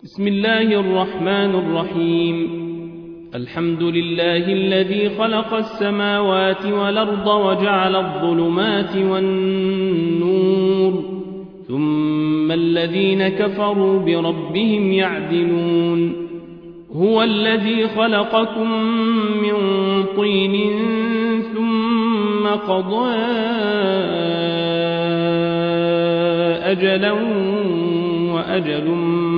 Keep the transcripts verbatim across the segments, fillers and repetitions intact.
بسم الله الرحمن الرحيم. الحمد لله الذي خلق السماوات والأرض وجعل الظلمات والنور ثم الذين كفروا بربهم يعدلون. هو الذي خلقكم من طين ثم قضى أجلا وأجل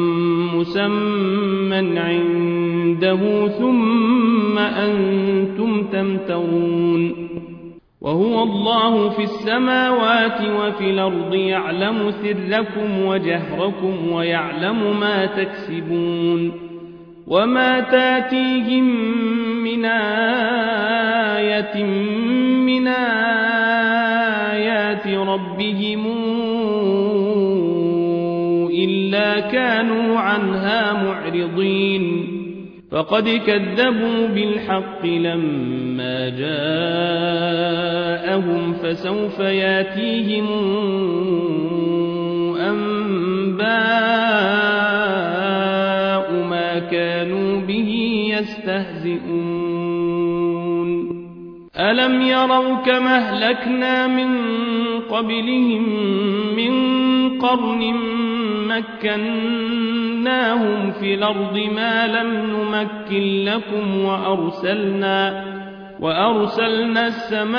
مسمى عنده ثم أنتم تمترون. وهو الله في السماوات وفي الأرض يعلم سركم وجهركم ويعلم ما تكسبون. وما تاتيهم من آية من آيات ربهم إلا كانوا عنها معرضين. فقد كذبوا بالحق لما جاءهم فسوف ياتيهم أنباء ما كانوا به يستهزئون. ألم يروا كما أهلكنا من قبلهم من قرن مكناهم في الأرض ما لم نمكن لكم وأرسلنا, وأرسلنا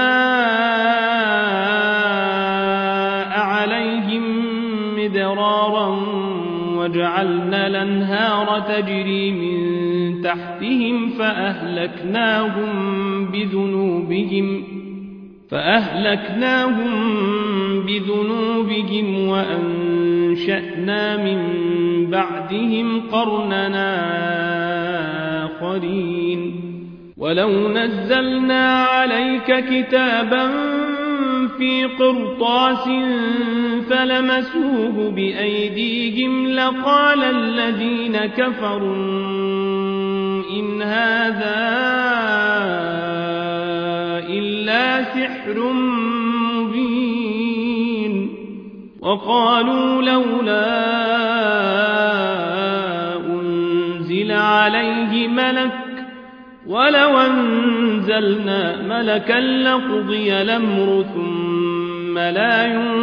السماء عليهم مدرارا وجعلنا الأنهار تجري من تحتهم فأهلكناهم بذنوبهم فأهلكناهم بذنوبهم وأنشأنا من بعدهم قرننا آخرين. ولو نزلنا عليك كتابا في قرطاس فلمسوه بأيديهم لقال الذين كفروا إن هذا إلا سحر مبين. وقالوا لولا أنزل عليه ملك ولو أنزلنا ملكا لقضي الأمر ثم لا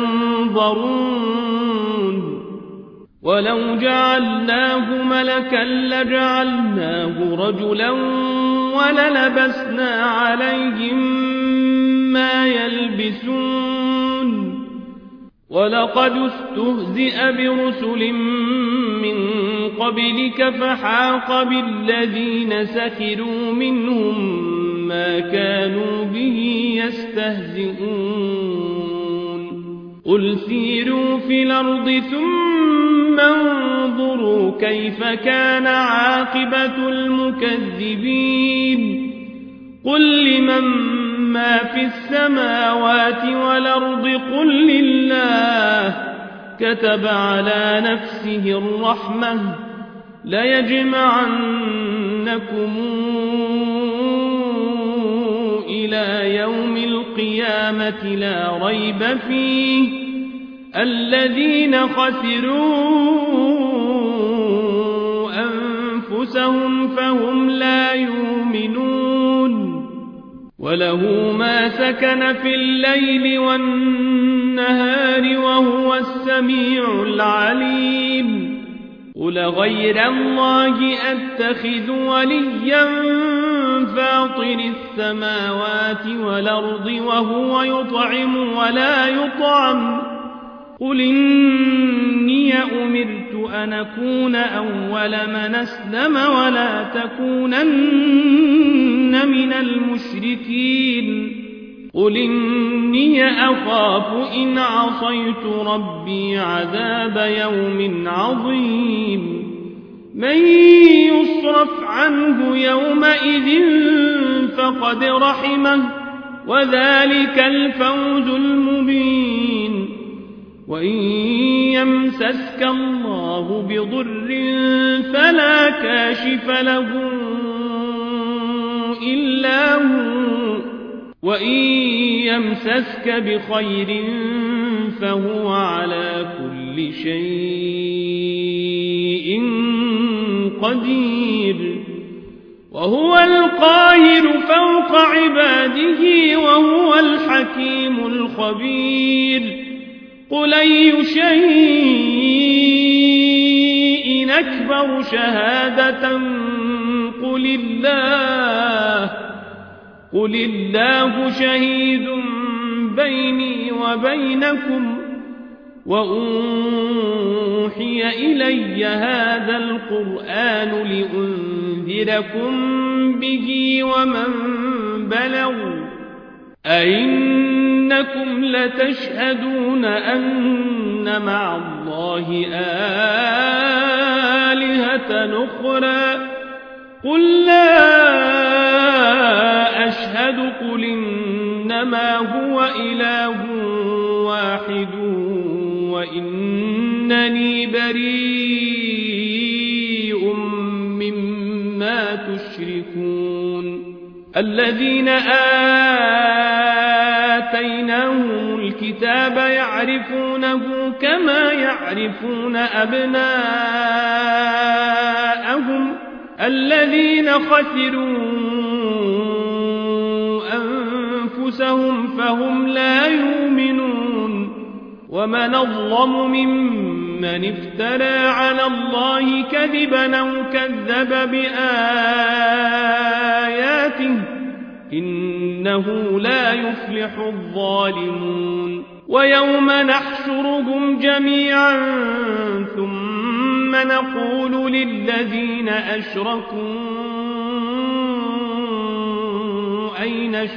ينظرون. ولو جعلناه ملكا لجعلناه رجلا وللبسنا عليهم ما يلبسون. ولقد استهزئ برسل من قبلك فحاق بالذين سخروا منهم ما كانوا به يستهزئون. قل سيروا في الأرض ثم انظروا كيف كان عاقبة المكذبين. قل لمن ما في السماوات والأرض قل لله كتب على نفسه الرحمة ليجمعنكم إلى يوم القيامة لا ريب فيه الذين خسروا أنفسهم فهم لا يؤمنون. وله ما سكن في الليل والنهار وهو السميع العليم. قل غير الله أتخذ وليا فاطر السماوات والأرض وهو يطعم ولا يطعم. قل إني أمرت أن أكون أول من أسلم ولا تكونن من المشركين. قل إني أخاف إن عصيت ربي عذاب يوم عظيم. من يصرف عنه يومئذ فقد رحمه وذلك الفوز المبين. وإن يمسسك الله بضر فلا كاشف له إلا هو وإن يمسسك بخير فهو على كل شيء قدير وهو القاهر فوق عباده وهو الحكيم الخبير قل أي شيء أكبر شهادة قل الله قل الله شهيد بيني وبينكم وأوحي إلي هذا القرآن لأنذركم به ومن بلغ أئنكم لتشهدون أن مع الله آلهة أخرى قل لا أشهد قل إنما هو إله واحد وإنني بريء مما تشركون الذين آتيناهم الكتاب يعرفونه كما يعرفون أبناءهم الذين خسروا أنفسهم فهم لا يؤمنون ومن أظلم ممن افترى على الله كذبا أو كذب بآياته إنه لا يفلح الظالمون ويوم نحشرهم جميعا ثم نقول للذين أشركوا أين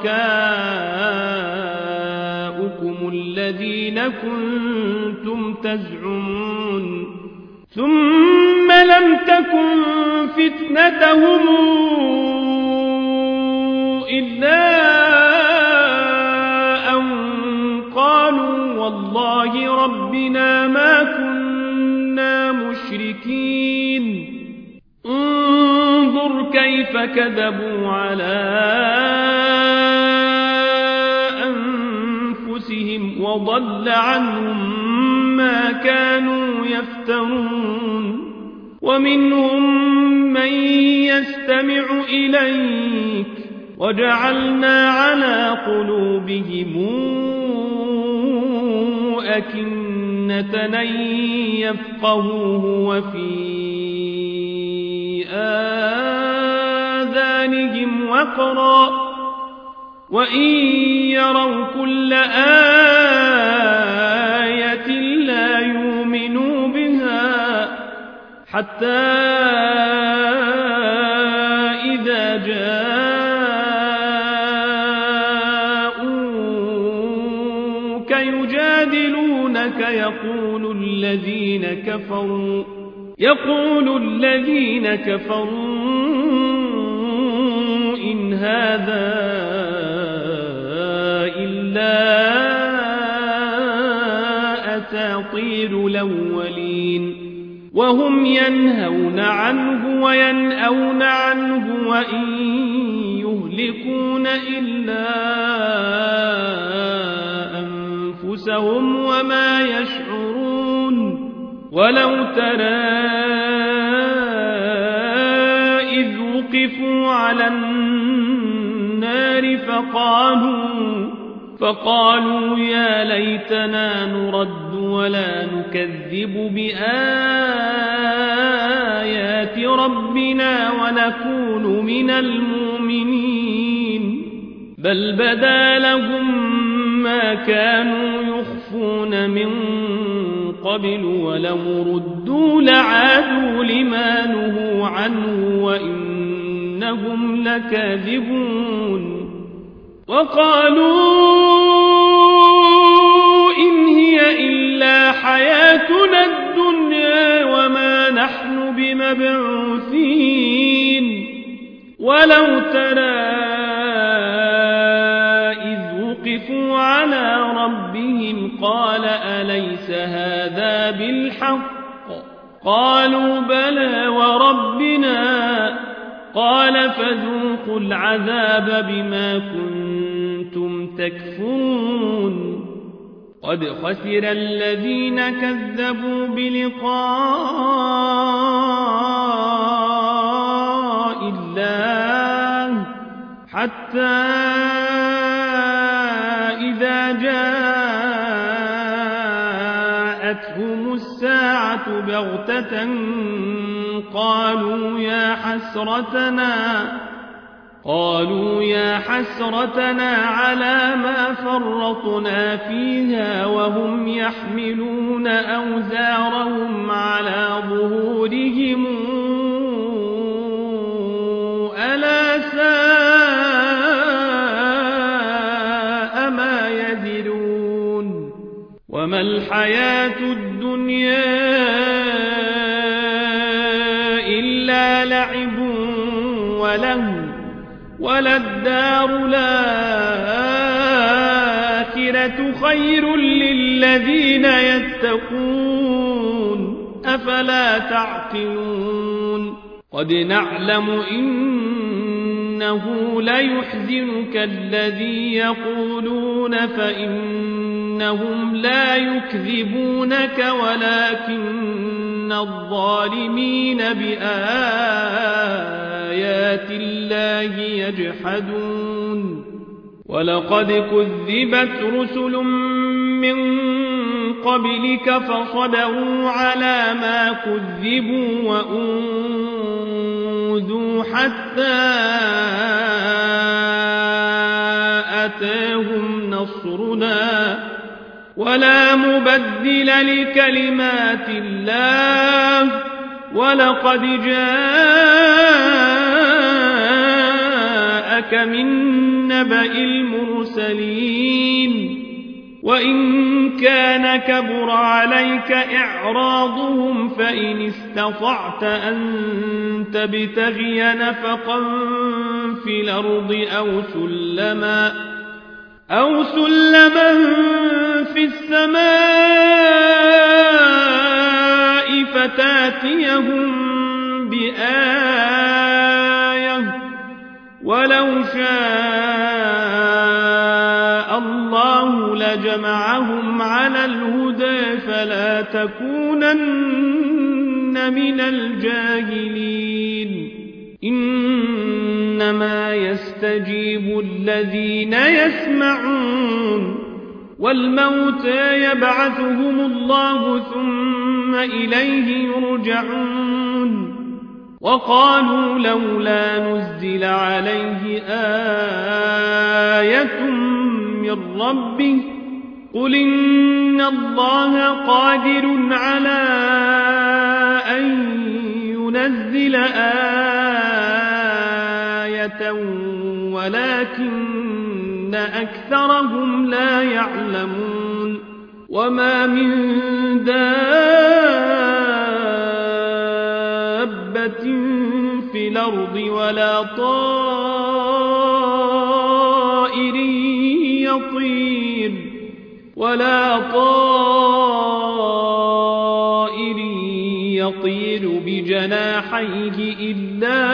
شركاؤكم الذين كنتم تزعمون ثم لم تكن فتنتهم إلا أن قالوا والله ربنا ما كنا مشركين انظر كيف كذبوا على أنفسهم وضل عنهم ما كانوا يفترون ومنهم من يستمع إليك وجعلنا على قلوبهم أكنة أن يفقهوه وفي آذانهم وقرا وإن يروا كل آية لا يؤمنوا بها حتى إذا جاءوك يجادلونك يقول الذين كفروا يقول الذين كفروا إن هذا إلا أساطير الأولين وهم ينهون عنه وينأون عنه وإن يهلكون إلا أنفسهم وما يشعرون ولو ترى إذ وقفوا على النار فقالوا فقالوا يا ليتنا نرد ولا نكذب بآيات ربنا ونكون من المؤمنين بل بدا لهم ما كانوا يخفون من قبل ولو ردوا لعادوا لما نهوا عنه وإنهم لكاذبون وقالوا إن هي إلا حياتنا الدنيا وما نحن بمبعوثين ولو ترى إذ وقفوا على ربهم قال أليس هذا بالحق قالوا بلى وربنا قال فذوقوا العذاب بما كنتم تكفرون قد خسر الذين كذبوا بلقاء حتى إذا جاءتهم الساعة بغتة قالوا يا حسرتنا قالوا يا حسرتنا على ما فرطنا فيها وهم يحملون أوزارهم على ظهورهم ألا ساء ما يزرون وما الحياة الدنيا إلا لعب وله وللدار الآخرة خير للذين يتقون أفلا تعقلون قد نعلم إنه ليحزنك الذي يقولون فإنهم لا يكذبونك ولكن الظالمين بآيات الله يجحدون ولقد كذبت رسل من قبلك فصبروا على ما كذبوا وأوذوا حتى أتاهم نصرنا ولا مبدل لكلمات الله ولقد جاءك من نبأ المرسلين وإن كان كبر عليك إعراضهم فإن استطعت أن تبتغي نفقا في الأرض أو سلما أو سلما في السماء فتاتيهم بآية ولو شاء الله لجمعهم على الهدى فلا تكونن من الجاهلين إنما يستجيب الذين يسمعون والموتى يبعثهم الله ثم إليه يرجعون وقالوا لولا نزل عليه آية من ربه قل إن الله قادر على أن ينزل آية ولكن أكثرهم لا يعلمون وما من دابة في الأرض ولا طائر يطير ولا طائر يطير بجناحيه إلا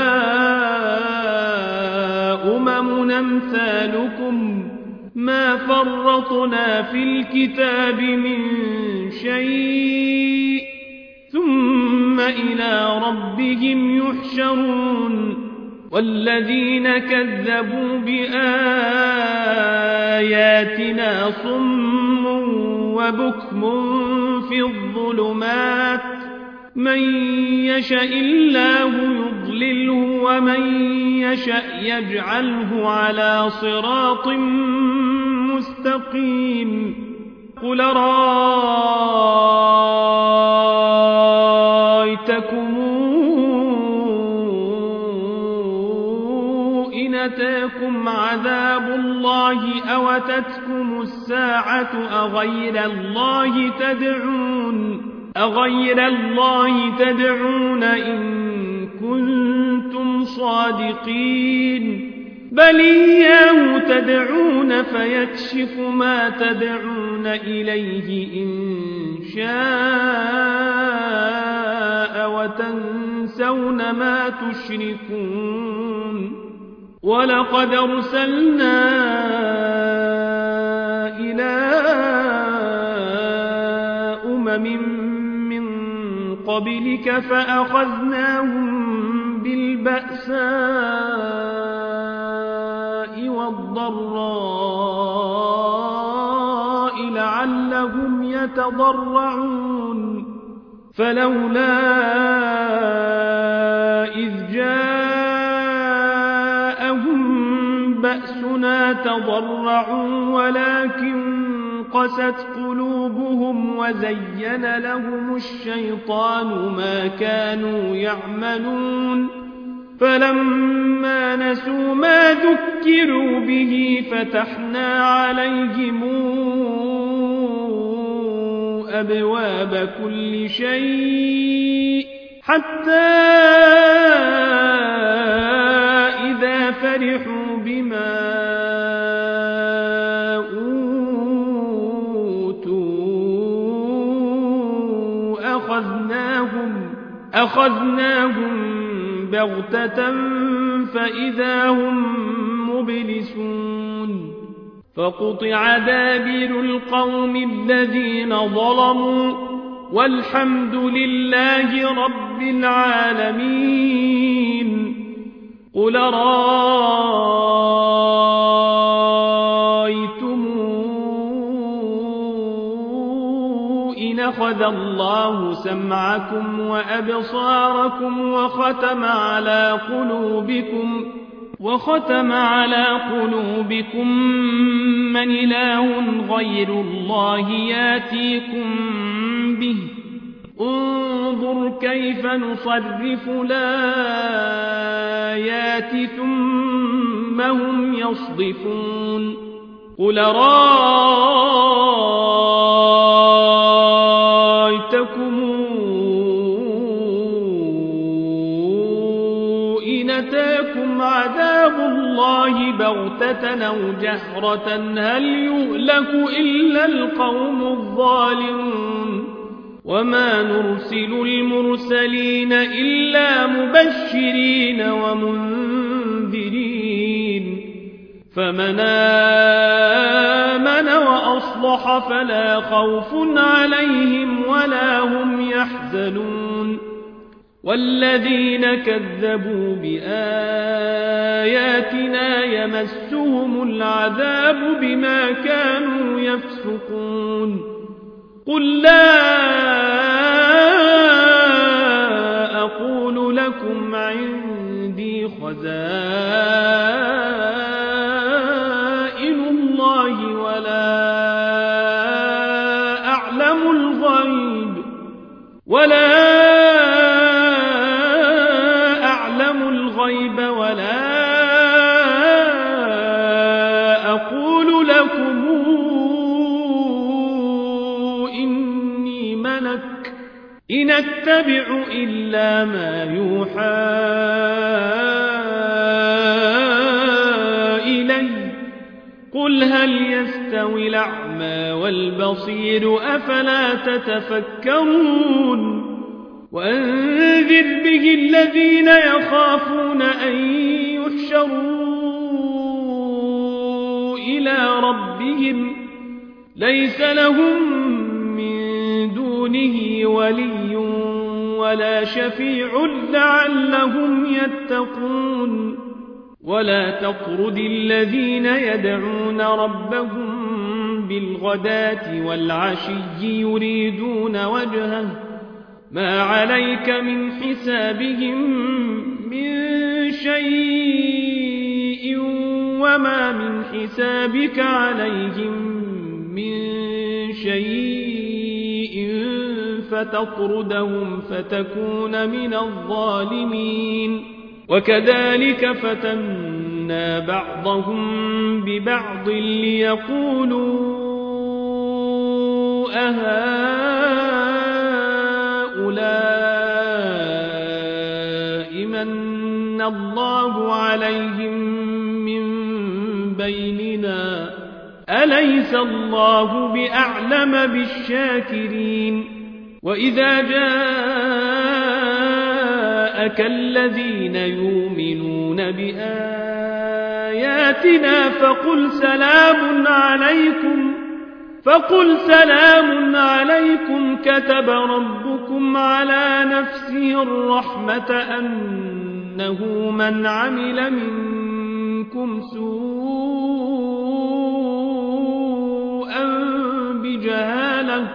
أمم أمثالكم ما فرطنا في الكتاب من شيء ثم إلى ربهم يحشرون والذين كذبوا بآياتنا صم وبكم في الظلمات من يشاء الله يضلله ومن يشاء يجعله على صراط مستقيم قل رأيتكم إن أتاكم عذاب الله أو أتتكم الساعة أغير الله تدعون أغير الله تدعون إن كنتم صادقين بل إياه تدعون فيكشف ما تدعون إليه إن شاء وتنسون ما تشركون ولقد أرسلنا إلى أمم قبلك فأخذناهم بالبأساء الضراء لعلهم يتضرعون فلولا إذ جاءهم بأسنا تضرعوا ولكن قست قلوبهم وزين لهم الشيطان ما كانوا يعملون فلما نسوا ما ذكروا به فتحنا عليهم أبواب كل شيء حتى إذا فرحوا بما أوتوا أخذناهم أخذناهم بغتة فإذا هم مبلسون فقطع دابر القوم الذين ظلموا والحمد لله رب العالمين قل رأيتم إن أخذ الله سمعكم وأبصاركم وختم على قلوبكم وختم على قلوبكم من إله غير الله ياتيكم به انظر كيف نصرف الآيات ثم هم يصدفون قل رأيتكم إن أتاكم عذاب الله بغتة أو جهرة هل يهلك إلا القوم الظالمون وما نرسل المرسلين إلا مبشرين ومنذرين فمن آمن وأصلح فلا خوف عليهم ولا هم يحزنون والذين كذبوا بآياتنا يمسهم العذاب بما كانوا يفسقون قل لا أقول لكم عندي خزائن الله ولا أعلم الغيب ولا الغيب ولا أقول لكم إني ملك إن أتبع إلا ما يوحى إلي قل هل يستوي الأعمى والبصير أفلا تتفكرون وأنذر به الذين يخافون أن يحشروا إلى ربهم ليس لهم من دونه ولي ولا شفيع لعلهم يتقون ولا تطرد الذين يدعون ربهم بالغداة والعشي يريدون وجهه ما عليك من حسابهم من شيء وما من حسابك عليهم من شيء فتطردهم فتكون من الظالمين وكذلك فتنا بعضهم ببعض ليقولوا أهؤلاء من الله عليهم من بيننا أليس الله بأعلم بالشاكرين وإذا جاءك الذين يؤمنون بآياتنا فقل سلام عليكم فقل سلام عليكم كتب ربكم على نفسه الرحمة أنه من عمل منكم سوءا سوءا بجهالة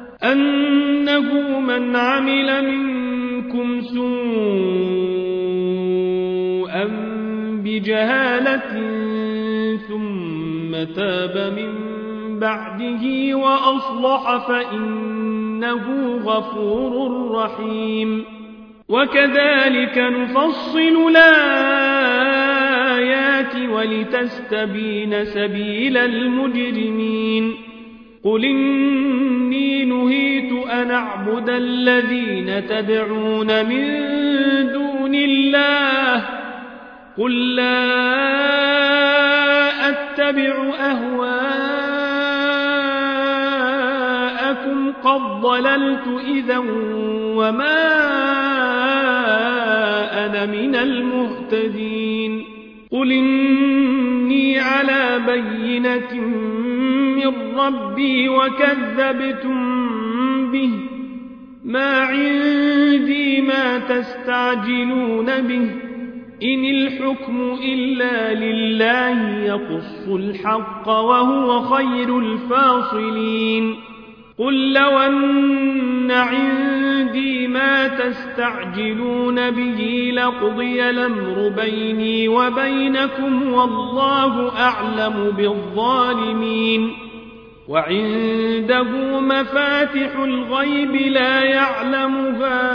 أنه من عمل منكم سوءا بجهالة ثم تاب من بعده وأصلح فإنه غفور رحيم وكذلك نفصل الآيات ولتستبين سبيل المجرمين قل إني نهيت أن أعبد الذين تدعون من دون الله قل لا أتبع أهواءكم قد ضللت إذا وما أنا من المهتدين قل إني على بينة من ربي وكذبتم به ما عندي ما تستعجلون به إن الحكم إلا لله يقص الحق وهو خير الفاصلين قل لو أن عندي ما تستعجلون به لقضي الأمر بيني وبينكم والله أعلم بالظالمين وعنده مفاتح الغيب لا يعلمها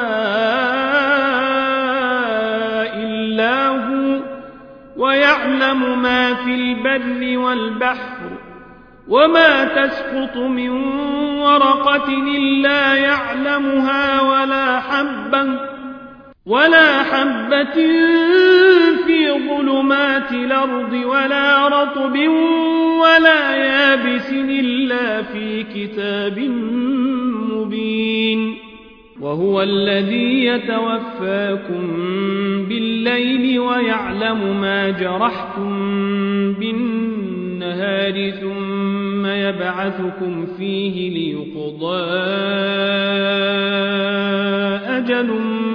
إلا هو ويعلم ما في البر والبحر وما تسقط من ورقة إلا يعلمها ولا حبة ولا حبة في ظلمات الأرض ولا رطب ولا يابس إلا في كتاب مبين وهو الذي يتوفاكم بالليل ويعلم ما جرحتم بالنهار ثم يبعثكم فيه ليقضى أجل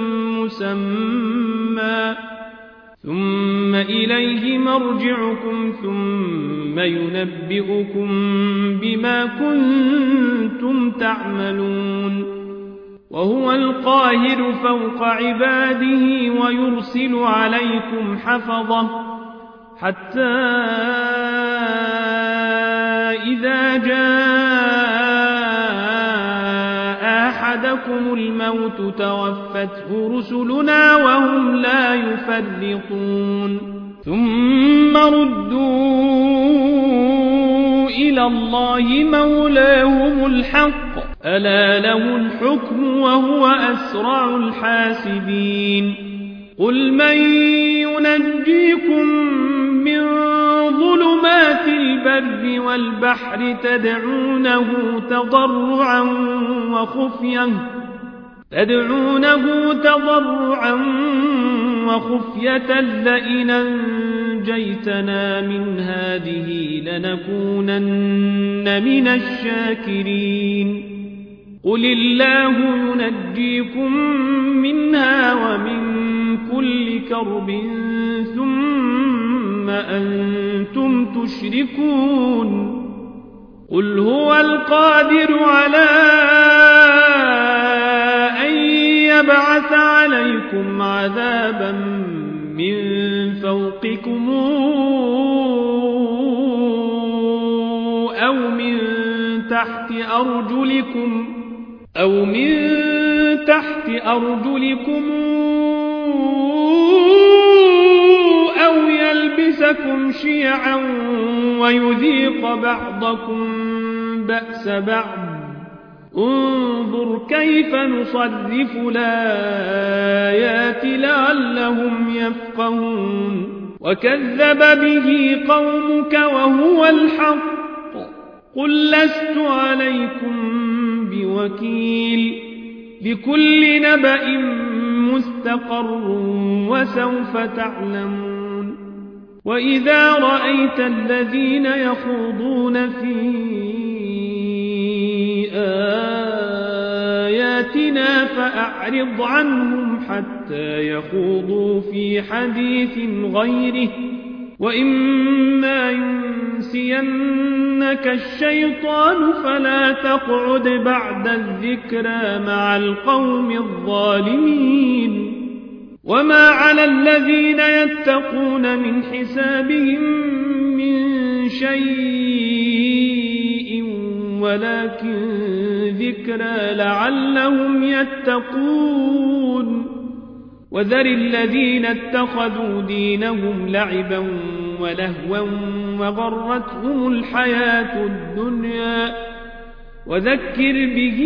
مسمى ثم إليه مرجعكم ثم ينبئكم بما كنتم تعملون وهو القاهر فوق عباده ويرسل عليكم حفظة حتى إذا جاء أحدكم الموت توفته رسلنا وهم لا يفرطون ثم ردوا إلى الله مولاهم الحق ألا له الحكم وهو أسرع الحاسبين قل من ينجيكم من ظلمات البر والبحر تدعونه تضرعا وخفية تدعونه تضرعا وخفية لئن أنجيتنا من هذه لنكونن من الشاكرين قل الله ينجيكم منها ومن كل كرب ثم أنتم تشركون قل هو القادر على أن يبعث عليكم عذابا من فوقكم أو من تحت أرجلكم أو من تحت أرجلكم أو يلبسكم شيعا ويذيق بعضكم بأس بعض انظر كيف نصرف الآيات لعلهم يفقهون وكذب به قومك وهو الحق قل لست عليكم بوكيل لكل نبأ مستقر وسوف تعلمون وإذا رأيت الذين يخوضون في آياتنا فأعرض عنهم حتى يخوضوا في حديث غيره وإما ينسينك الشيطان فلا تقعد بعد الذكرى مع القوم الظالمين وما على الذين يتقون من حسابهم من شيء ولكن ذكرى لعلهم يتقون وذر الذين اتخذوا دينهم لعبا ولهوا وغرتهم الحياة الدنيا وذكر به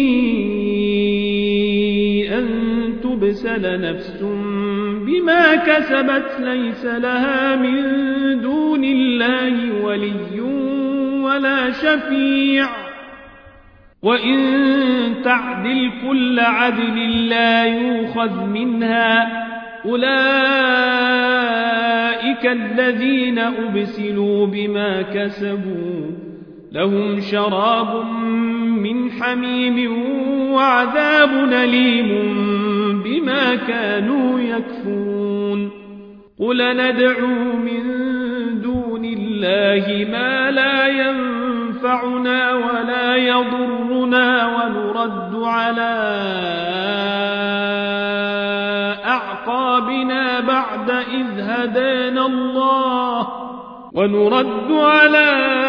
أن تبسل نفس بما كسبت ليس لها من دون الله ولي ولا شفيع وإن تعدل كل عدل لا يؤخذ منها أولئك الذين أبسلوا بما كسبوا لهم شراب من حميم وعذاب أليم بما كانوا يكفرون قل ندعو من دون الله ما لا ينفعنا ولا يضرنا ونرد على أعقابنا بعد إذ هدانا الله ونرد على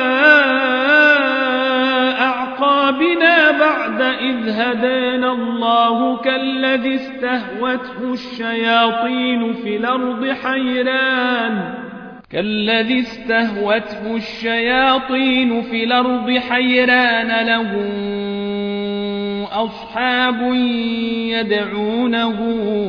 أعقابنا بعد إذ هدانا الله كالذي استهوته الشياطين في الأرض حيران كالذي استهوته الشياطين في الأرض حيران له أصحاب يدعونه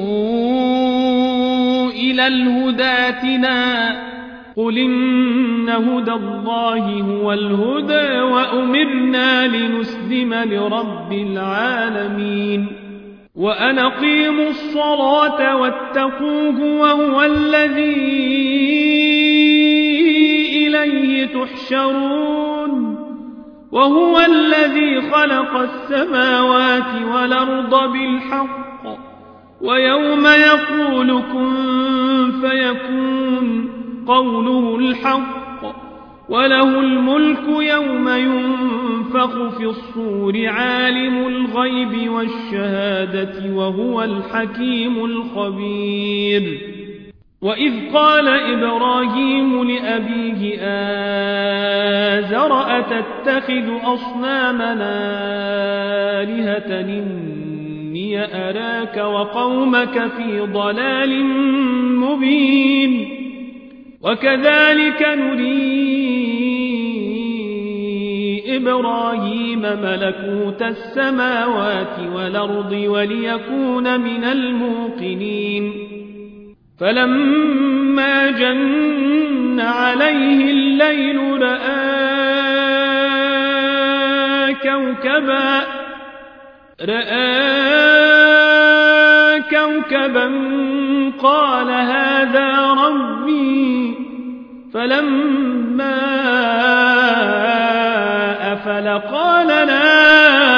إلى الهدى ائتنا قل إن هدى الله هو الهدى وأمرنا لنسلم لرب العالمين وأن أقيموا الصلاة واتقوه وهو الذي إليه تحشرون وهو الذي خلق السماوات والأرض بالحق ويوم يقول كن فيكون قوله الحق وله الملك يوم ينفخ في الصور عالم الغيب والشهادة وهو الحكيم الخبير وإذ قال إبراهيم لأبيه آزر أتتخذ أصنامنا آلهة إني أراك وقومك في ضلال مبين وكذلك نري إبراهيم ملكوت السماوات والأرض وليكون من الموقنين فلما جن عليه الليل رأى كوكبا رأى كوكبا قال هذا ربي فلما أفل قال لا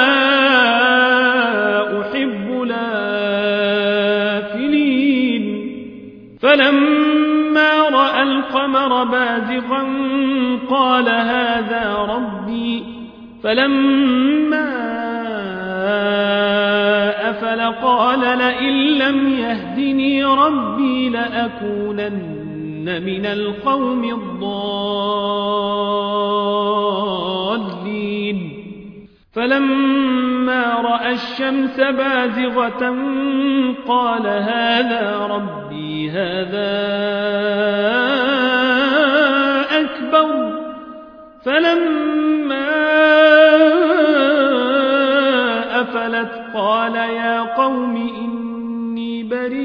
أحب الآفلين فلما رأى القمر بازغا قال هذا ربي فلما أفل قال لئن لم يهدني ربي لأكونن من القوم الضالين فلما رأى الشمس بازغة قال هذا ربي هذا أكبر فلما أفلت قال يا قوم إني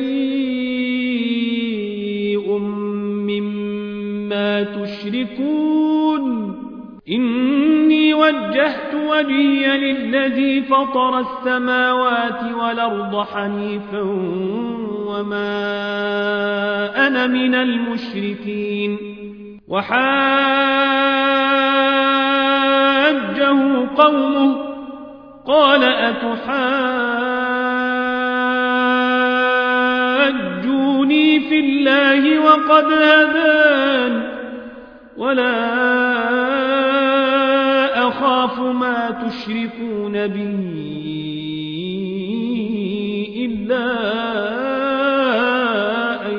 بريء مما تشركون إني وجهت وجهي للذي فطر السماوات والأرض حنيفا وما أنا من المشركين وحاجه قومه قال أتحاجوني فاهدوني في الله وقد هدان ولا أخاف ما تشركون به إلا أن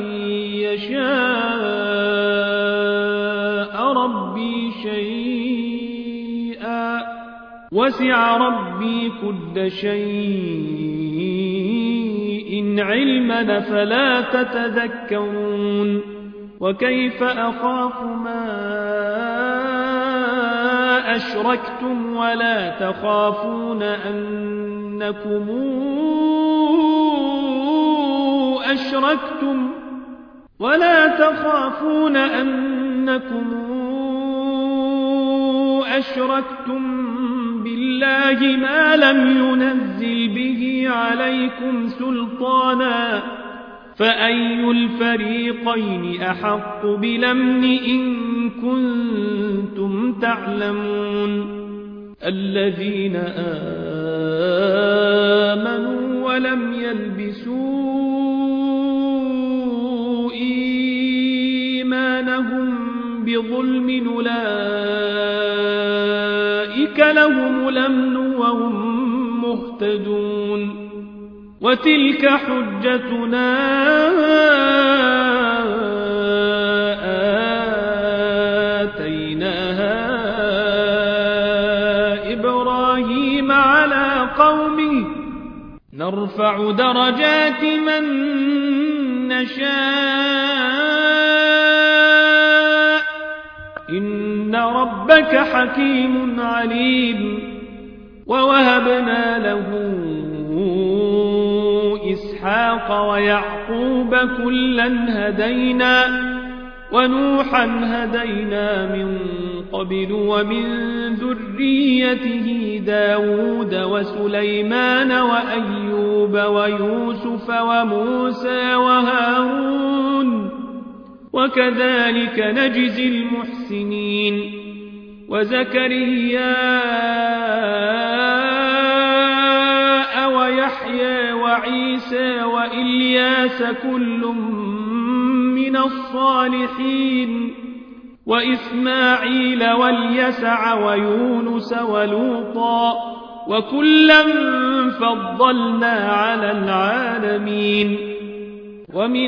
يشاء ربي شيئا وسع ربي كل شيء علما فلا تتذكرون وكيف أخاف ما أشركتم ولا تخافون أنكم أشركتم ولا تخافون أنكم أشركتم بالله ما لم ينزل به عليكم سلطانا فأي الفريقين أحق بالأمن إن كنتم تعلمون الذين آمنوا ولم يلبسوا إيمانهم بظلم أولئك لهم الأمن وهم مهتدون وتلك حجتنا آتيناها إبراهيم على قومه نرفع درجات من نشاء إن ربك حكيم عليم ووهبنا له إسحاق ويعقوب كلا هدينا ونوحا هدينا من قبل ومن ذريته داود وسليمان وأيوب ويوسف وموسى وهارون وكذلك نجزي المحسنين وزكريا ويحيى وعيسى وإلياس كل من الصالحين وإسماعيل واليسع ويونس ولوطا وكلا فضلنا على العالمين ومن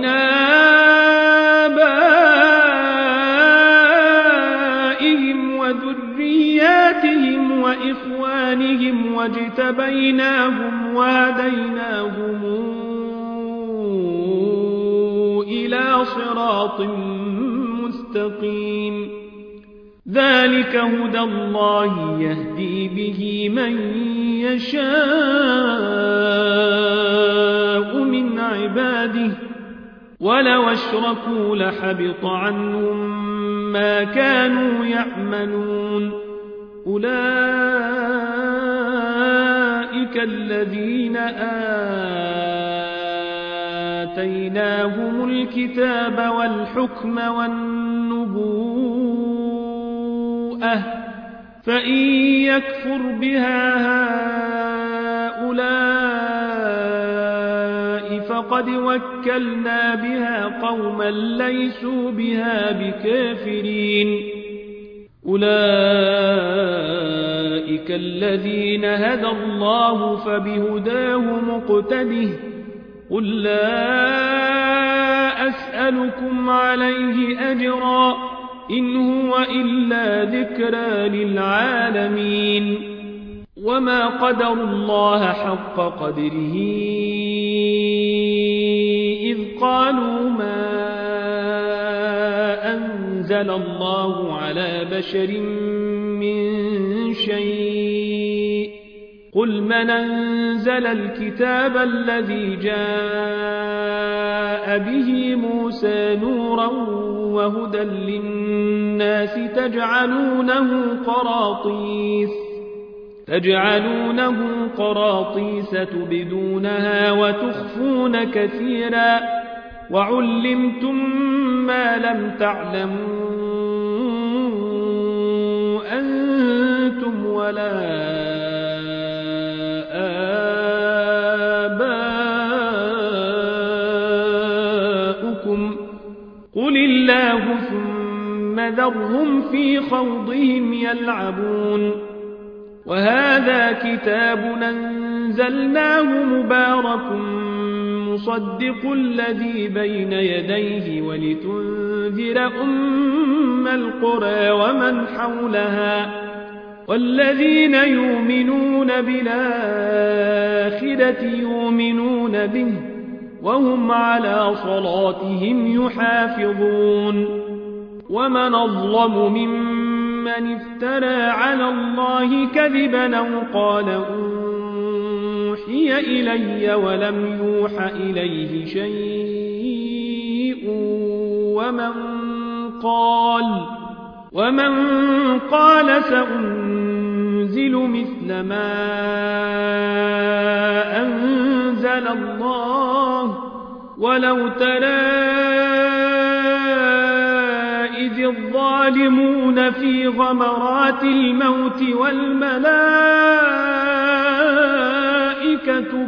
آبائهم وذرياتهم وإخوانهم واجتبيناهم وهديناهم إلى صراط مستقيم ذلك هدى الله يهدي به من يشاء من عباده ولو اشركوا لحبط عنهم ما كانوا يعملون أولئك الذين آتيناهم الكتاب والحكم والنبوءة فإن يكفر بها هؤلاء فقد وكلنا بها قوما ليسوا بها بكافرين أولئك الذين هدى الله فبهداه مقتده قل لا أسألكم عليه أجرا إن هو إلا ذكرى للعالمين وما قدر الله حق قدره إذ قالوا ما أنزل الله على بشر من شيء قل من أنزل الكتاب الذي جاء به موسى نورا وهدى للناس تجعلونه قراطيس تجعلونه قراطيس تبدونها وتخفون كثيرا وعلمتم ما لم تعلموا أنتم ولا ربكم قل الله ثم ذرهم في خوضهم يلعبون وهذا كتاب أنزلناه مبارك مصدق الذي بين يديه ولتنذر أم القرى ومن حولها والذين يؤمنون بالآخرة يؤمنون به وهم على صلاتهم يحافظون ومن أظلم ممن افترى على الله كذبا أو قال أوحي إلي ولم يوح إليه شيء ومن قال ومن قال سأنزل مثل ما أنزل الله ولو ترى إذ الظالمون في غمرات الموت والملائكة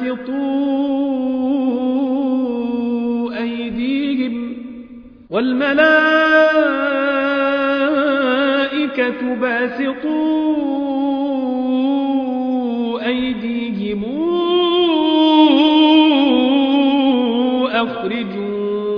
باسطوا أيديهم والملائكة باسطوا أيديهم أخرجوا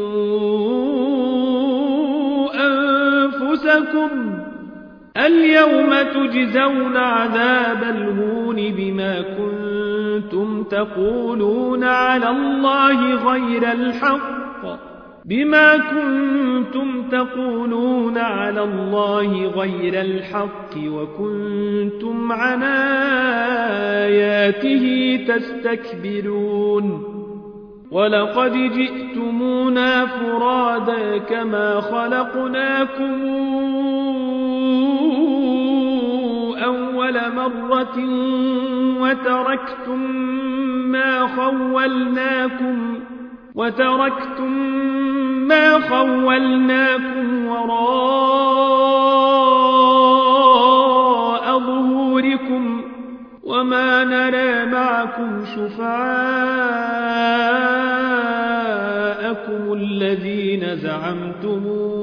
أنفسكم اليوم تجزون عذاب الهون بما كنتم تقولون على الله غير الحق بما كنتم تقولون على الله غير الحق وكنتم عن آياته تستكبرون ولقد جئتمونا فرادا كما خلقناكم أول مرة وتركتم ما خولناكم وتركتم ما خولناكم وراء ظهوركم وما نرى معكم شفعاءكم الذين زعمتم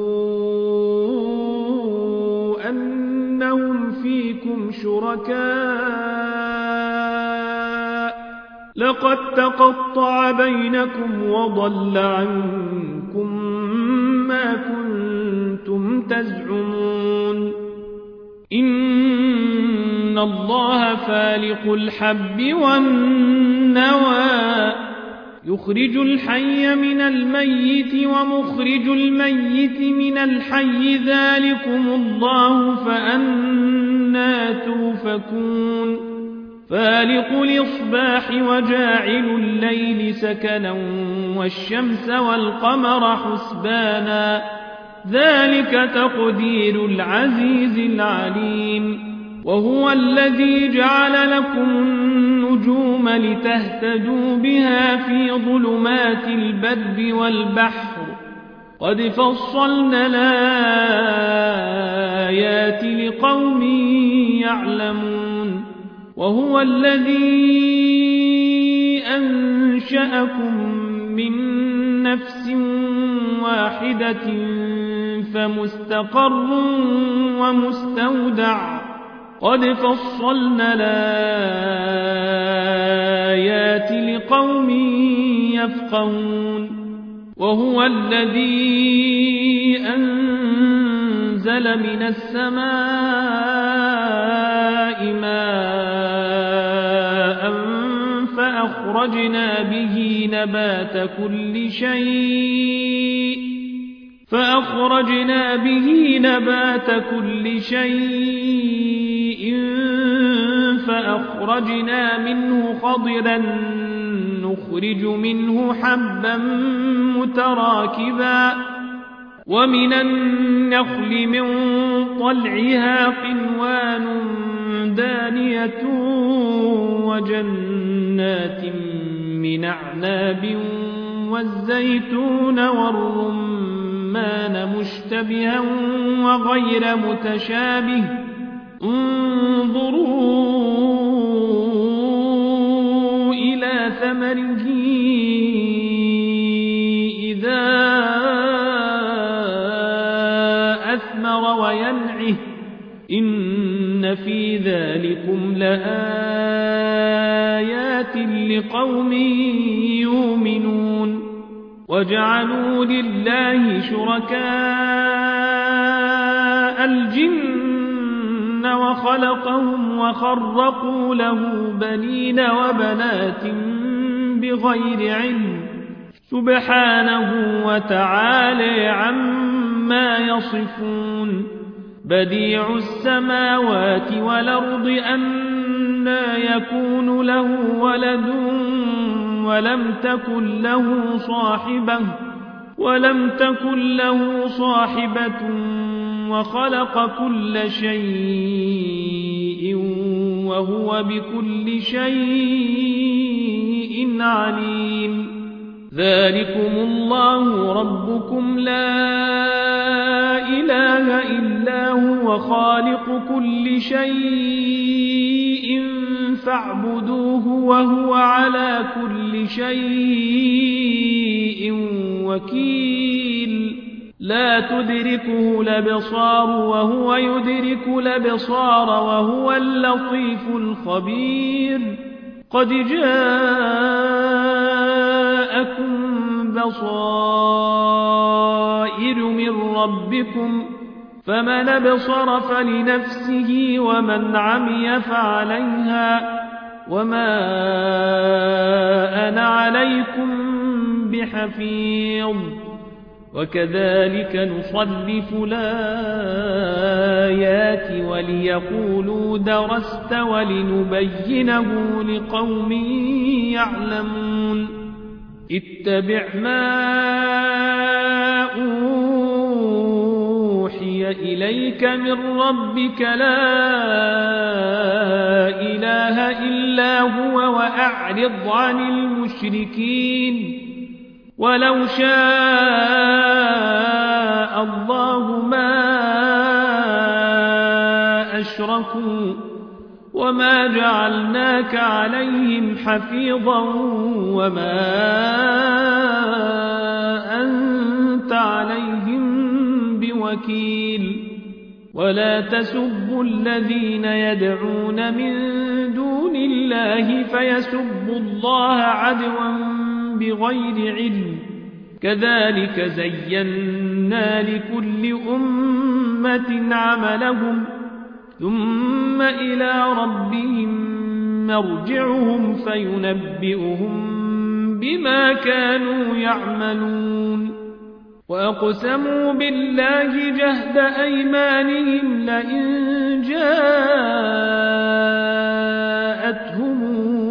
أنهم فيكم شركاء لقد تقطع بينكم وضل عنكم ما كنتم تزعمون إن الله فالق الحب والنوى يخرج الحي من الميت ومخرج الميت من الحي ذلكم الله فأنى توفكون فالق الإصباح وجاعل الليل سكنا والشمس والقمر حسبانا ذلك تقدير العزيز العليم وهو الذي جعل لكم النجوم لتهتدوا بها في ظلمات البر والبحر قد فصلنا الآيات لقوم يعلمون وهو الذي أنشأكم من نفس واحدة فمستقر ومستودع قد فصلنا الآيات لقوم يفقهون وهو الذي أنزل من السماء ماء فأخرجنا به نبات كل شيء فأخرجنا به نبات كل شيء فأخرجنا منه خضرا نخرج منه حبا متراكبا ومن النخل من طلعها قنوان دانية وجنات من أعناب والزيتون والرمان مشتبها وغير متشابه انظروا إلى ثمره إذا في ذلكم لآيات لقوم يؤمنون وجعلوا لله شركاء الجن وخلقهم وخرقوا له بنين وبنات بغير علم سبحانه وتعالى عما يصفون بديع السماوات والأرض أنى يكون له ولد ولم تكن له صاحبة ولم تكن له صاحبة وخلق كل شيء وهو بكل شيء عليم ذلكم الله ربكم لا إله إلا هو خالق كل شيء فاعبدوه وهو على كل شيء وكيل لا تدركه الأبصار وهو يدرك الأبصار وهو اللطيف الخبير قد جاءكم بصائر من ربكم فمن أبصر فلنفسه ومن عمي فعليها وما أنا عليكم بحفيظ وكذلك نصرف الآيات وليقولوا درست ولنبينه لقوم يعلمون اتبع ما أوحي إليك من ربك لا إله إلا هو وأعرض عن المشركين ولو شاء الله ما أشركوا وما جعلناك عليهم حفيظا وما أنت عليهم بوكيل ولا تسبوا الذين يدعون من دون الله فيسبوا الله عدوا بغير علم كذلك زينا لكل أمة عملهم ثم إلى ربهم مرجعهم فينبئهم بما كانوا يعملون وأقسموا بالله جهد أيمانهم لئن جاءتهم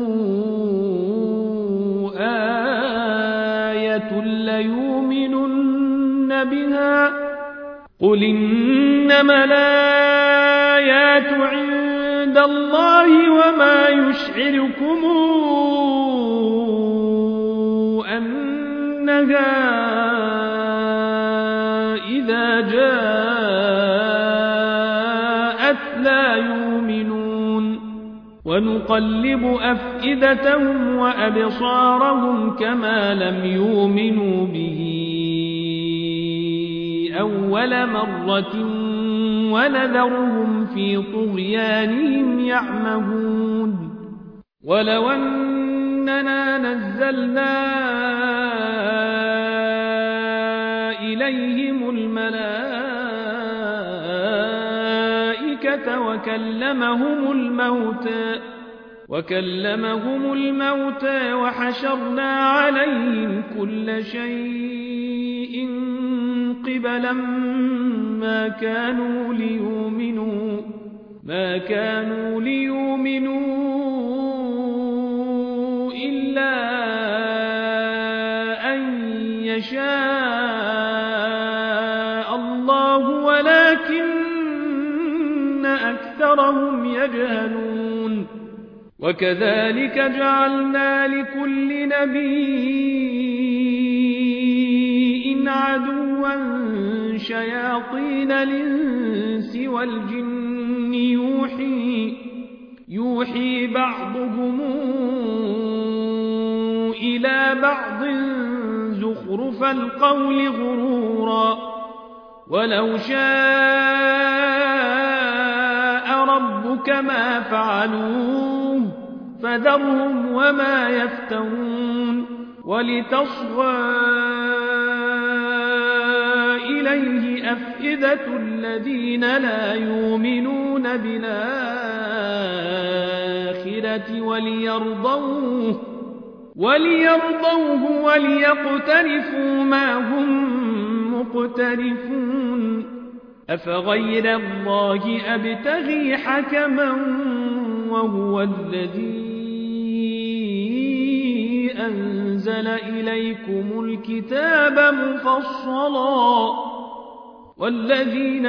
آية ليؤمنن بها قل إنما الآيات عند الله وما يشعركم أنها إذا جاءت لا يؤمنون ونقلب أفئدتهم وأبصارهم كما لم يؤمنوا به أول مرة ونذرهم في طغيانهم يعمهون ولو أننا نزلنا إليهم الملائكة وكلمهم الموتى وكلمهم الموتى وحشرنا عليهم كل شيء قبلا ما كانوا ليؤمنوا ما كانوا ليؤمنوا إلا أن يشاء الله ولكن أكثرهم يجهلون وكذلك جعلنا لكل نبي عدوا شياطين الإنس والجن يوحي, يوحي بعضهم إلى بعض زخرف القول غرورا ولو شاء ربك كما فعلوه فذرهم وما يفترون ولتصغى إليه أفئدة الذين لا يؤمنون بالآخرة وليرضوه وليرضوه وليقترفوا ما هم مقترفون أفغير الله أبتغي حكما وهو الذي أنزل إليكم الكتاب مفصلا والذين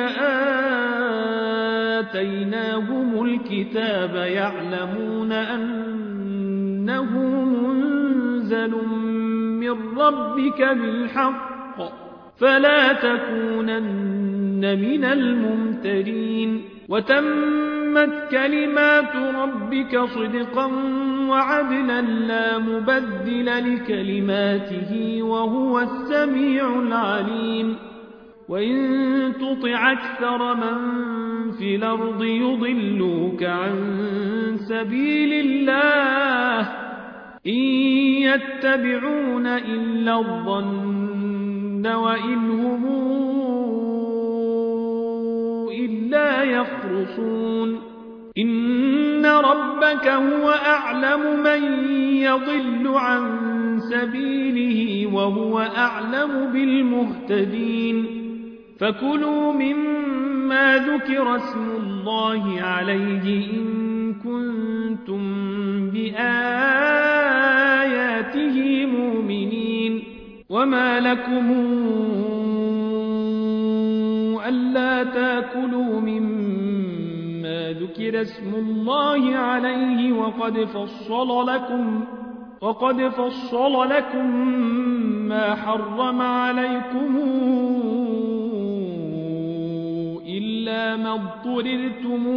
آتيناهم الكتاب يعلمون أنه منزل من ربك بالحق فلا تكونن من الممترين وتمت كلمات ربك صدقا وعدلا لا مبدل لكلماته وهو السميع العليم وإن تطع أكثر من في الأرض يضلوك عن سبيل الله إن يتبعون إلا الظن وإن هم إلا يخرصون إن ربك هو أعلم من يضل عن سبيله وهو أعلم بالمهتدين فكلوا مما ذكر اسم الله عليه إن كنتم بآياته مؤمنين وما لكم ألا تاكلوا مما ذكر اسم الله عليه وقد فصل لكم وقد فصل لكم ما حرم عليكم إلا ما اضطررتم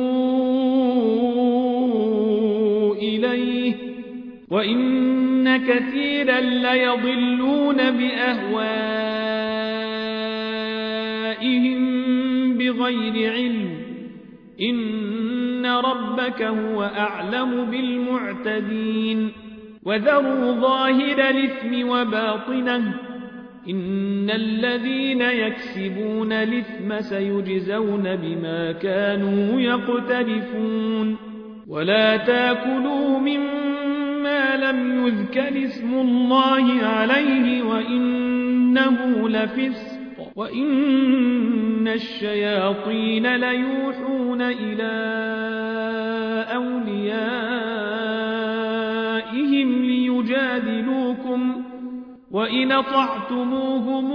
إليه وإن كثيرا ليضلون بأهوائهم بغير علم إن ربك هو أعلم بالمعتدين وذروا ظاهر الإثم وباطنه إن الذين يكسبون الإثم سيجزون بما كانوا يقترفون ولا تاكلوا مما لم يذكر اسم الله عليه وإنه لفسق وإن الشياطين ليوحون إلى أوليائهم ليجادلوكم وإن أطعتموهم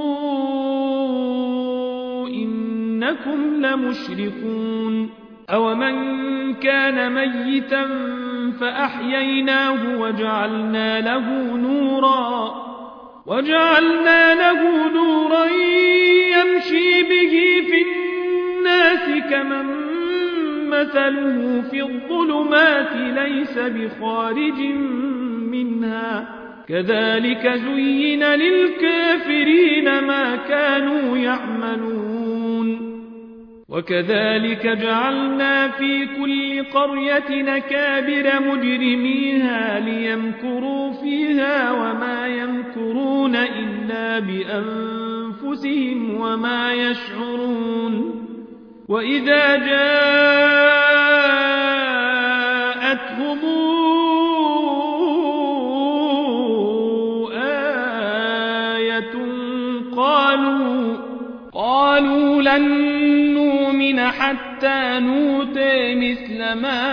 إنكم لمشركون أومن كان ميتا فأحييناه وجعلنا له نورا وجعلنا له نورا يمشي به في الناس كمن مثله في الظلمات ليس بخارج منها كذلك زين للكافرين ما كانوا يعملون وكذلك جعلنا في كل قرية نكابر مجرميها ليمكروا فيها وما يمكرون إلا بأنفسهم وما يشعرون وإذا جاءتهم آية قالوا قالوا لن نؤمن حتى نؤتى مثل ما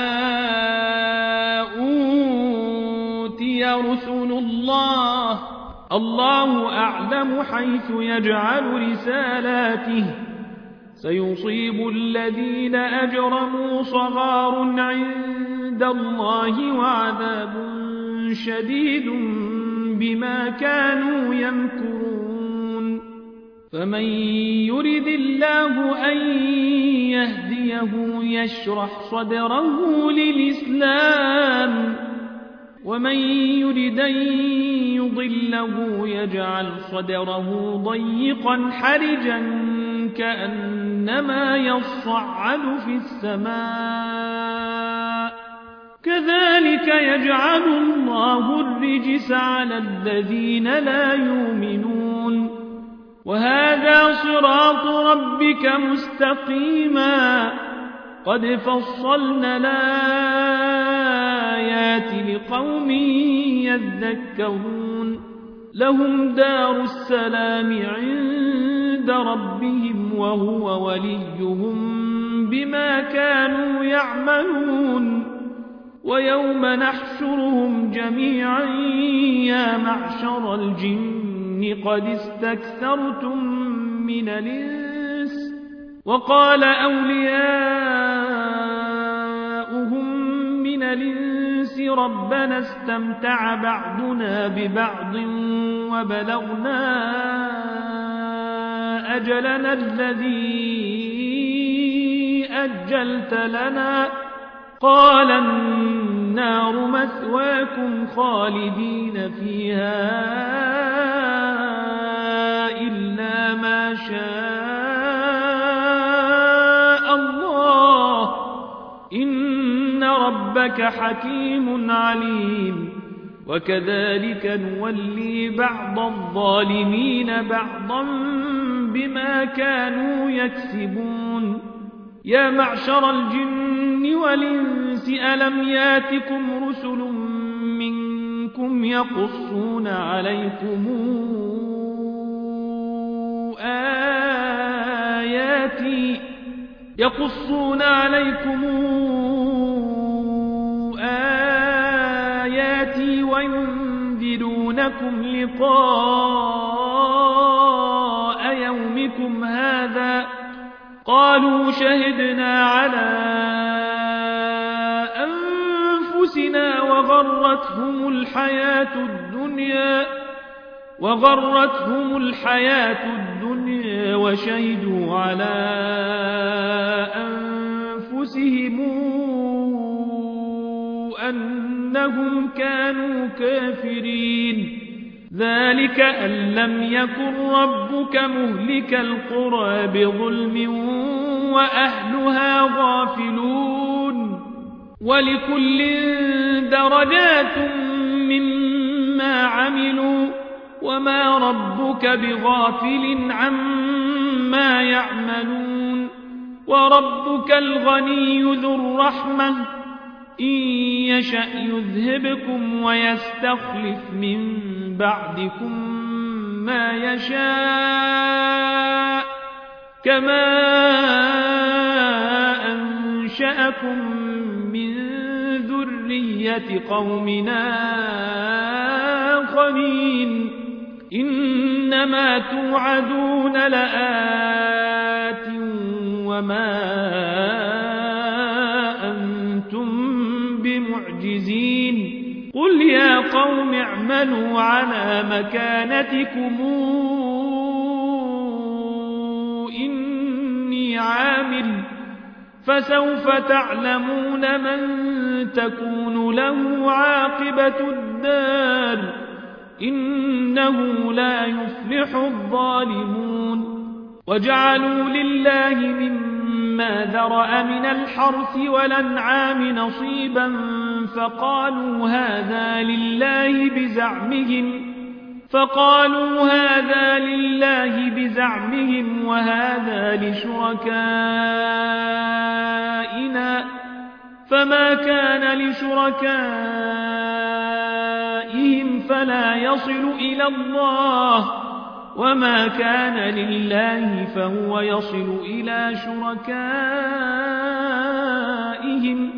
أوتي رسل الله الله أعلم حيث يجعل رسالاته سيصيب الذين أجرموا صغار عند الله وعذاب شديد بما كانوا يمكرون فمن يرد الله أن يهديه يشرح صدره للإسلام ومن يرد أن يضله يجعل صدره ضيقا حرجا كأن كأنما يصعد في السماء كذلك يجعل الله الرجس على الذين لا يؤمنون وهذا صراط ربك مستقيما قد فصلنا الآيات لقوم يذكرون لهم دار السلام عند ربهم وهو وليهم بما كانوا يعملون ويوم نحشرهم جميعا يا معشر الجن قد استكثرتم من الإنس وقال أولياؤهم من الإنس ربنا استمتع بعضنا ببعض وبلغنا أجلنا الذي أجلت لنا قال النار مثواكم خالدين فيها إلا ما شاء الله إن ربك حكيم عليم وكذلك نولي بعض الظالمين بعضا بما كانوا يكسبون يا معشر الجن والإنس ألم ياتكم رسل منكم يقصون عليكم آياتي يقصون عليكم آياتي وينذرونكم لقاء يومكم هذا قالوا شهدنا على أنفسنا وغرتهم الحياة الدنيا وغرتهم الحياة الدنيا وشهدوا على أنفسهم أنهم كانوا كافرين ذلك أن لم يكن ربك مهلك القرى بظلم وأهلها غافلون ولكل درجات مما عملوا وما ربك بغافل عما يعملون وربك الغني ذو الرحمة إن يشأ يذهبكم ويستخلف من بعدكم ما يشاء كما أنشأكم من ذرية قومنا آخرين إنما توعدون لآت وما أنتم بمعجزين قل يا قوم اعملوا على مكانتكم إني عامل فسوف تعلمون من تكون له عاقبة الدار إنه لا يفلح الظالمون وجعلوا لله مما ذرأ من الحرث والأنعام نصيبا فقالوا هذا لله بزعمهم فقالوا هذا لله بزعمهم وهذا لشركائنا فما كان لشركائهم فلا يصل إلى الله وما كان لله فهو يصل إلى شركائهم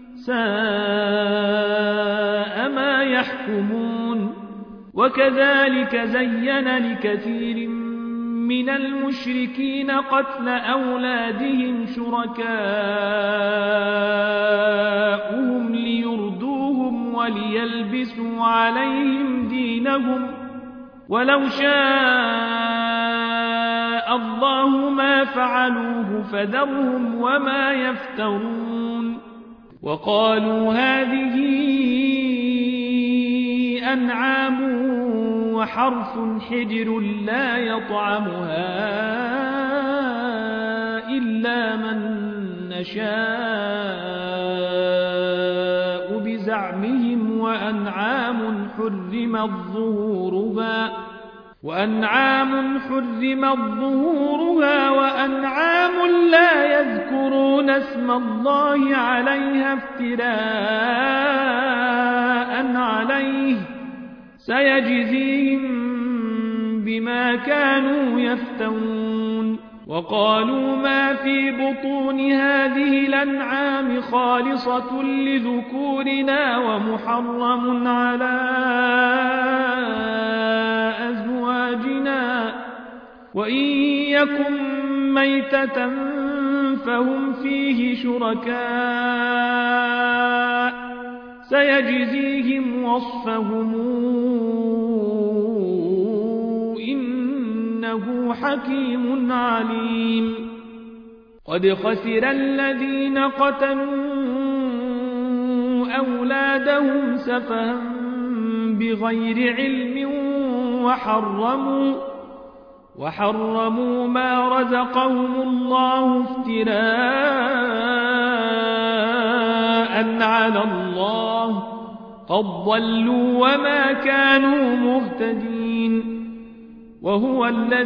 ساء ما يحكمون وكذلك زين لكثير من المشركين قتل أولادهم شركاؤهم ليردوهم وليلبسوا عليهم دينهم ولو شاء الله ما فعلوه فذرهم وما يفترون وقالوا هذه أنعام وحرث حجر لا يطعمها إلا إلا من نشاء بزعمهم وأنعام حرمت ظهورها وأنعام حرمت ظهورها وأنعام لا يذكرون اسم الله عليها افتراء عليه سيجزيهم بما كانوا يفترون. وقالوا ما في بطون هذه الأنعام خالصة لذكورنا ومحرم على أزواجنا وإن يكن ميتة فهم فيه شركاء سيجزيهم وصفهم إنه حكيم عليم. قد خسر الذين قتلوا أولادهم سفها بغير علم وحرموا وحرموا ما رزقهم الله افتراء على الله قد ضلوا وما كانوا مهتدين. وهو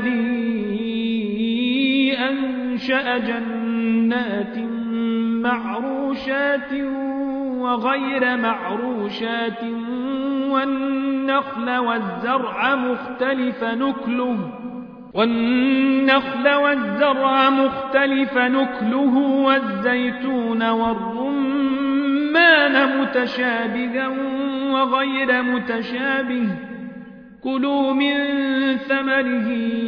الذي أنشأ جنات معروشات وغير معروشات والنخل والزرع مختلف نكله والنخل والزرع مختلف نكله والزيتون والرمان متشابها وغير متشابه كلوا من ثمره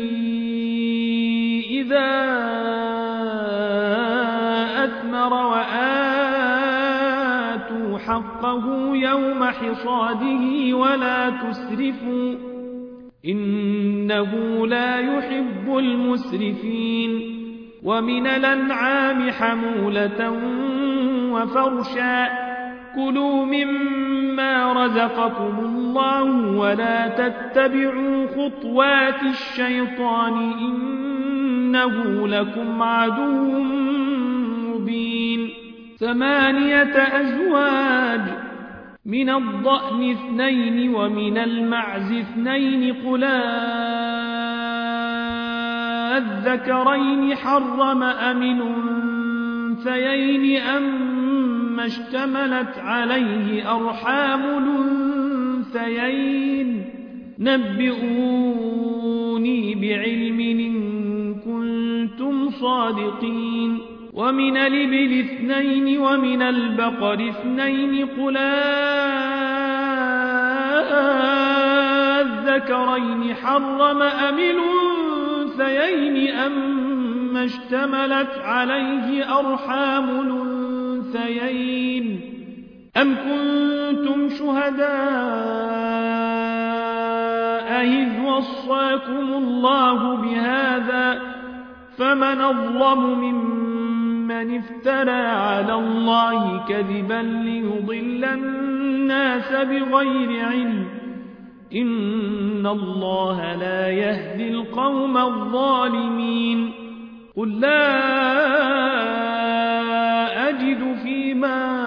إذا أثمر وآتوا حقه يوم حصاده ولا تسرفوا إنه لا يحب المسرفين. ومن الأنعام حمولة وفرشا كلوا مما رزقكم الله ولا تتبعوا خطوات الشيطان إنه لكم عدو مبين. ثمانية أزواج من الضأن اثنين ومن المعز اثنين قل الذكرين حرم أم الأنثيين أما اشتملت عليه أرحام الأنثيين نبئوني بعلم إن كنتم صادقين. ومن الإبل اثنين ومن البقر اثنين قل الذكرين حرم أم الأنثيين أما اشتملت عليه أرحام الأنثيين أم كنتم شهداء إذ وصاكم الله بهذا فمن أظلم ممن افترى على الله كذبا ليضل الناس بغير علم إن الله لا يهدي القوم الظالمين. قل لا أجد فيما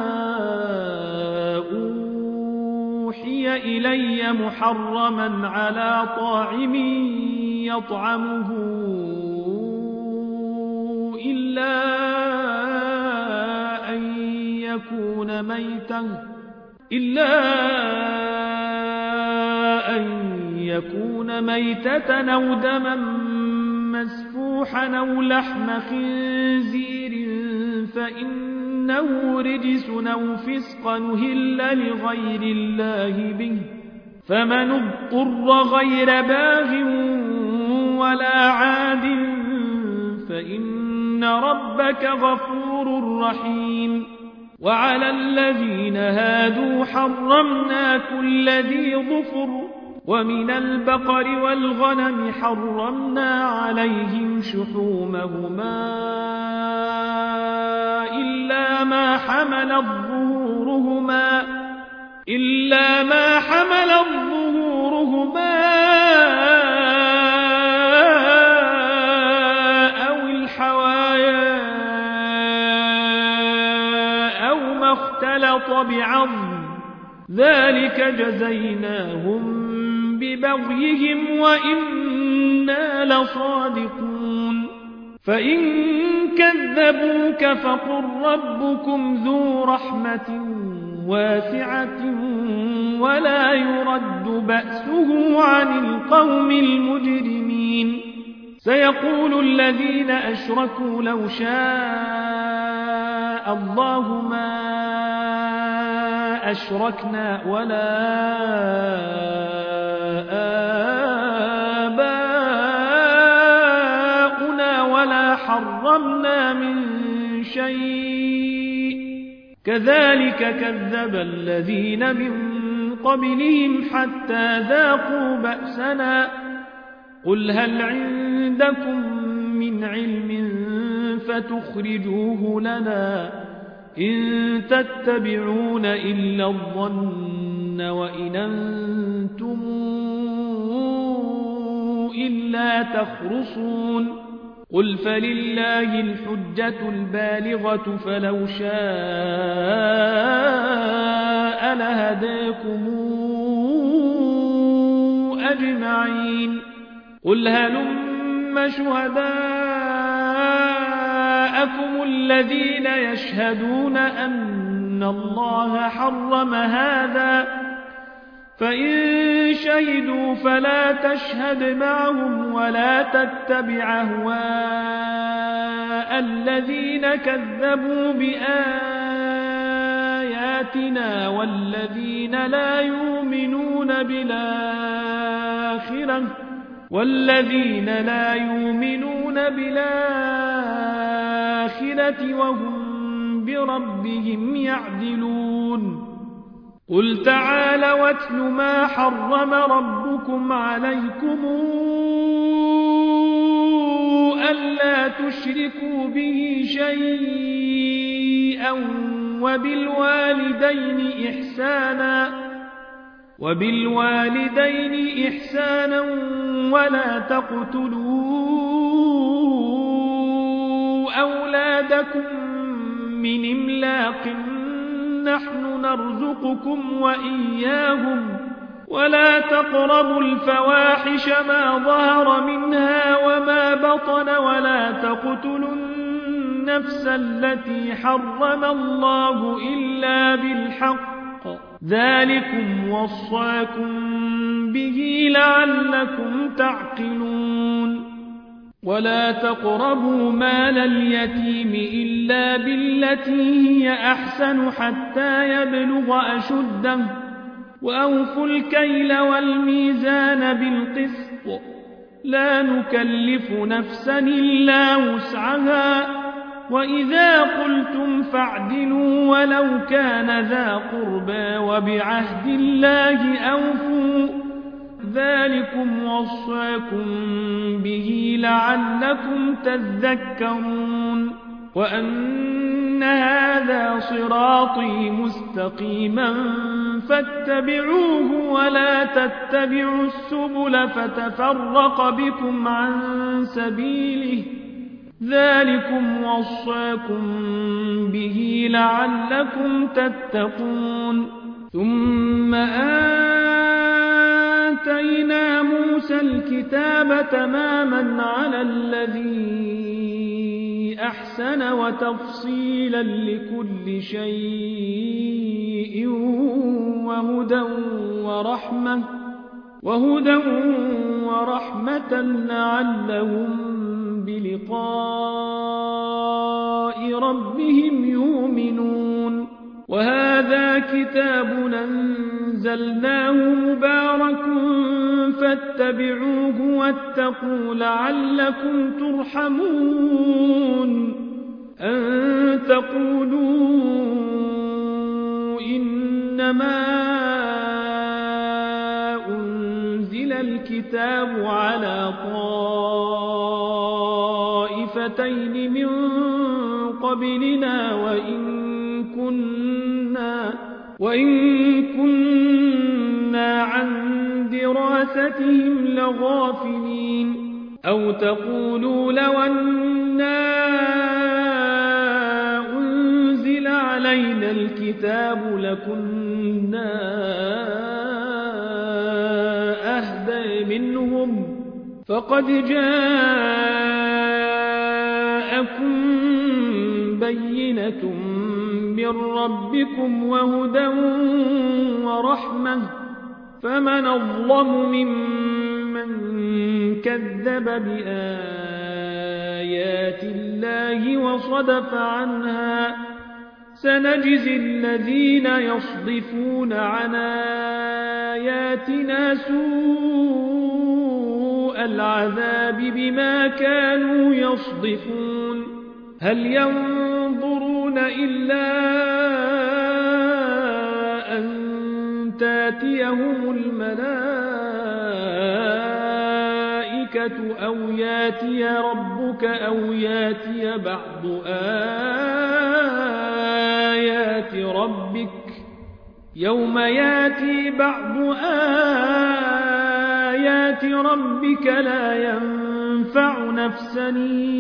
أوحي إلي محرما على طاعم يطعمه إلا أن يكون ميتا إلا أن يكون ميتة أو دما مسفوحا أو لحم خنزير فإنه رجس أو فسقا أهل لغير الله به فمن اضطر غير باغ ولا عاد فإن ربك غفور رحيم. وعلى الذين هادوا حرمنا كل ذي ظفر ومن البقر والغنم حرمنا عليهم شحومهما إلا ما حملت ظهورهما إلا ما حملت ظهورهما أو الحوايا واختلط بعظم ذلك جزيناهم ببغيهم وإنا لصادقون فإن كذبوك فقل ربكم ذو رحمة واسعة ولا يرد بأسه عن القوم المجرمين سيقول الذين أشركوا لو شاء الله ما أشركنا ولا آباؤنا ولا حرمنا من شيء كذلك كذب الذين من قبلهم حتى ذاقوا بأسنا قل هل عندكم من علم فتخرجوه لنا إن تتبعون إلا الظن وإن أنتم إلا تخرصون قل فلله الحجة البالغة فلو شاء لهداكم أجمعين قل هلم شهداءكم الذين يشهدون أن الله حرم هذا فإن شهدوا فلا تشهد معهم ولا تتبع أهواء الذين كذبوا بآياتنا والذين لا يؤمنون بالآخرة والذين لا يؤمنون بالآخرة وهم بربهم يعدلون قل تعالوا واتل ما حرم ربكم عليكم ألا تشركوا به شيئا وبالوالدين إحسانا وبالوالدين إحسانا ولا تقتلوا أولادكم من إملاق نحن نرزقكم وإياهم ولا تقربوا الفواحش ما ظهر منها وما بطن ولا تقتلوا النفس التي حرم الله إلا بالحق ذلكم وصاكم به لعلكم تعقلون ولا تقربوا مال اليتيم إلا بالتي هي أحسن حتى يبلغ أشده وأوفوا الكيل والميزان بالقسط لا نكلف نفسا إلا وسعها وإذا قلتم فاعدلوا ولو كان ذا قربى وبعهد الله أوفوا ذلكم وصاكم به لعلكم تذكرون وأن هذا صراطي مستقيما فاتبعوه ولا تتبعوا السبل فتفرق بكم عن سبيله ذلكم وصاكم به لعلكم تتقون ثم آتينا موسى الكتاب تماما على الذي أحسن وتفصيلا لكل شيء وهدى ورحمة وهدى ورحمة لعلهم بلقاء ربهم يؤمنون وهذا كتاب أنزلناه مبارك فاتبعوه واتقوا لعلكم ترحمون أن تقولوا إنما أنزل الكتاب على طائفتين من قبلنا وإن كنا وإن كنا عن دراستهم لغافلين أو تقولوا لو أنا أنزل علينا علينا الكتاب لكنا أهدى منهم فقد جاءكم بينة من ربكم وهدى ورحمة فمن أظلم ممن كذب بآيات الله وصدف عنها سنجزي الذين يصدفون عن آياتنا سوء العذاب بما كانوا يصدفون هل ينظرون إلا أن تاتيهم الملائكة أو ياتي ربك أو ياتي بعض آيات ربك يوم ياتي بعض آيات ربك لا ينفع نفسا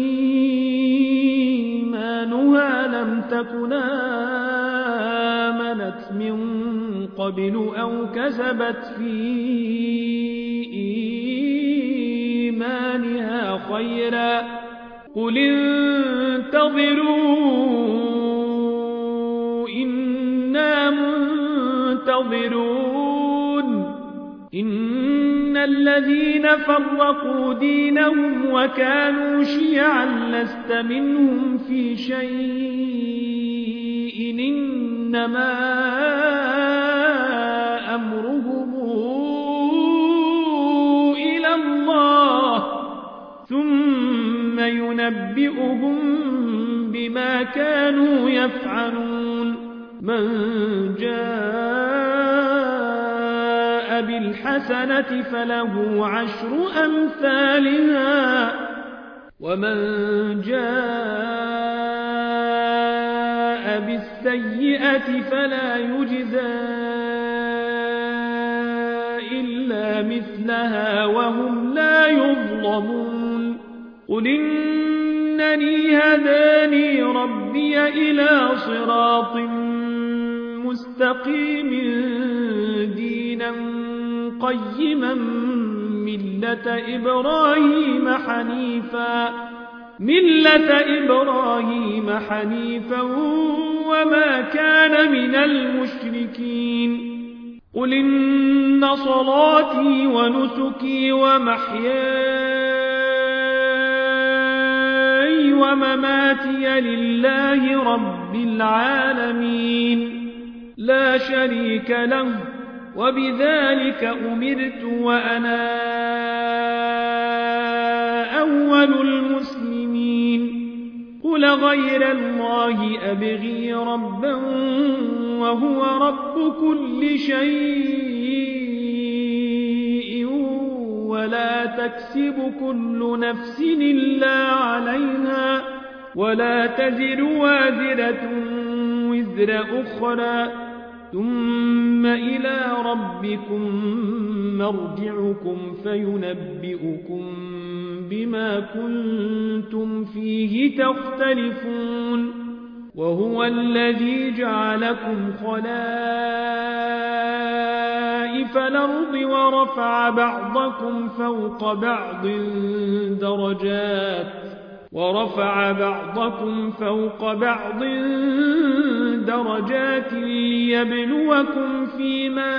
إيمانها لم تكن آمنت من قبل أو كسبت في إيمانها خيرا قل انتظروا إنا منتظرون إن الذين فرقوا دينهم وكانوا شيعا لست منهم في شيء إنما أمرهم إلى الله ثم ينبئهم بما كانوا يفعلون من جاء بالحسنة فله عشر أمثالها ومن جاء بالسيئة فلا يجزى إلا مثلها وهم لا يظلمون قل إنني هداني ربي إلى صراط مستقيم دينا قيما ملة إبراهيم حنيفا ملة إبراهيم حنيفا وما كان من المشركين قل إن صلاتي ونسكي ومحياي ومماتي لله رب العالمين لا شريك له وبذلك أمرت وأنا أول المسلمين قل غير الله أبغي ربا وهو رب كل شيء ولا تكسب كل نفس إلا عليها ولا تزر وازرة وزر أخرى ثم إلى ربكم مرجعكم فينبئكم بما كنتم فيه تختلفون وهو الذي جعلكم خلائف الأرض ورفع بعضكم فوق بعض درجات ورفع بعضكم فوق بعض درجات ليبلوكم فيما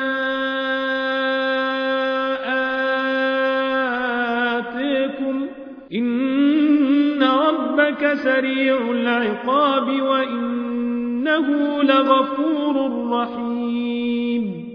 آتيكم إن ربك سريع العقاب وإنه لغفور رحيم